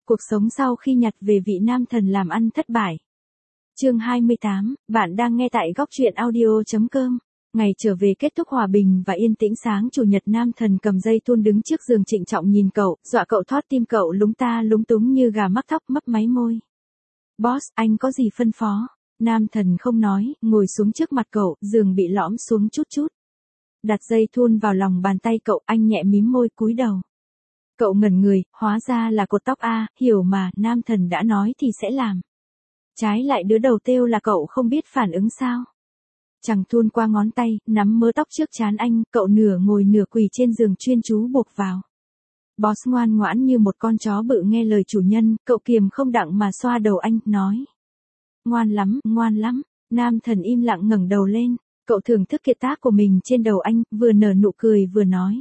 Cuộc sống sau khi nhặt về vị nam thần làm ăn thất bại. Chương 28, bạn đang nghe tại góc truyện audio.com. Ngày trở về kết thúc hòa bình và yên tĩnh sáng chủ nhật, nam thần cầm dây thun đứng trước giường trịnh trọng nhìn cậu, dọa cậu thót tim, cậu lúng ta lúng túng như gà mắc thóc, mấp máy môi. Boss, anh có gì phân phó? Nam thần không nói, ngồi xuống trước mặt cậu, giường bị lõm xuống chút chút. Đặt dây thun vào lòng bàn tay cậu, anh nhẹ mím môi cúi đầu. Cậu ngẩn người, hóa ra là cột tóc a, hiểu mà, nam thần đã nói thì sẽ làm. Trái lại đứa đầu têu là cậu không biết phản ứng sao? Chàng thun qua ngón tay, nắm mớ tóc trước trán anh, cậu nửa ngồi nửa quỳ trên giường chuyên chú buộc vào. Boss ngoan ngoãn như một con chó bự nghe lời chủ nhân, cậu kiềm không đặng mà xoa đầu anh, nói. Ngoan lắm, nam thần im lặng ngẩng đầu lên, cậu thưởng thức kiệt tác của mình trên đầu anh, vừa nở nụ cười vừa nói.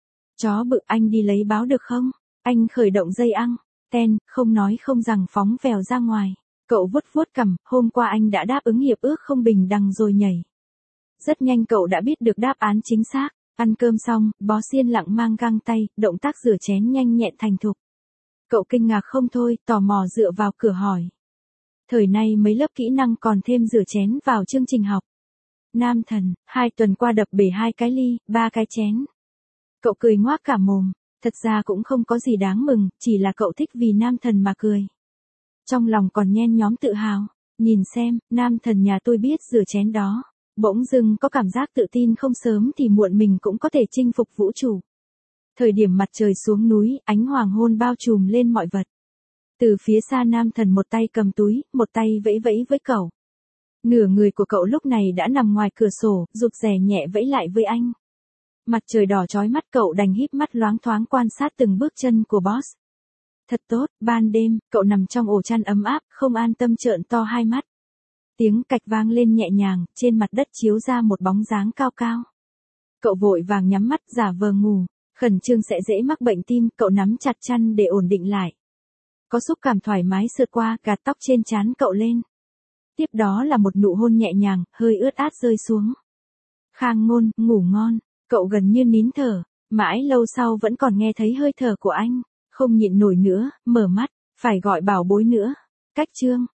Chó bự, anh đi lấy báo được không? Anh khởi động dây ăng, không nói không rằng phóng vèo ra ngoài. Cậu vuốt cằm, hôm qua anh đã đáp ứng hiệp ước không bình đẳng rồi nhảy. Rất nhanh cậu đã biết được đáp án chính xác. Ăn cơm xong, boss yên lặng mang găng tay, động tác rửa chén nhanh nhẹn thành thục. Cậu kinh ngạc không thôi, tò mò dựa vào cửa hỏi. Thời nay mấy lớp kỹ năng còn thêm rửa chén vào chương trình học. Nam thần, 2 tuần qua đập bể 2 cái ly, 3 cái chén. Cậu cười ngoác cả mồm, thật ra cũng không có gì đáng mừng, chỉ là cậu thích vì nam thần mà cười. Trong lòng còn nhen nhóm tự hào, nhìn xem, nam thần nhà tôi biết rửa chén đó. Bỗng dưng có cảm giác tự tin không sớm thì muộn mình cũng có thể chinh phục vũ trụ. Thời điểm mặt trời xuống núi, ánh hoàng hôn bao trùm lên mọi vật. Từ phía xa nam thần một tay cầm túi, một tay vẫy vẫy với cậu. Nửa người của cậu lúc này đã nằm ngoài cửa sổ, rụt rè nhẹ vẫy lại với anh. Mặt trời đỏ chói mắt, cậu đành híp mắt loáng thoáng quan sát từng bước chân của boss. Thật tốt, ban đêm, cậu nằm trong ổ chăn ấm áp, không an tâm trợn to hai mắt. Tiếng cạch vang lên nhẹ nhàng, trên mặt đất chiếu ra một bóng dáng cao cao. Cậu vội vàng nhắm mắt giả vờ ngủ, khẩn trương sẽ dễ mắc bệnh tim, cậu nắm chặt chăn để ổn định lại. Có xúc cảm thoải mái sượt qua, gạt tóc trên trán cậu lên. Tiếp đó là một nụ hôn nhẹ nhàng, hơi ướt át rơi xuống. Khang Ngôn, ngủ ngon, cậu gần như nín thở, mãi lâu sau vẫn còn nghe thấy hơi thở của anh, không nhịn nổi nữa, mở mắt, phải gọi bảo bối nữa. Cách chương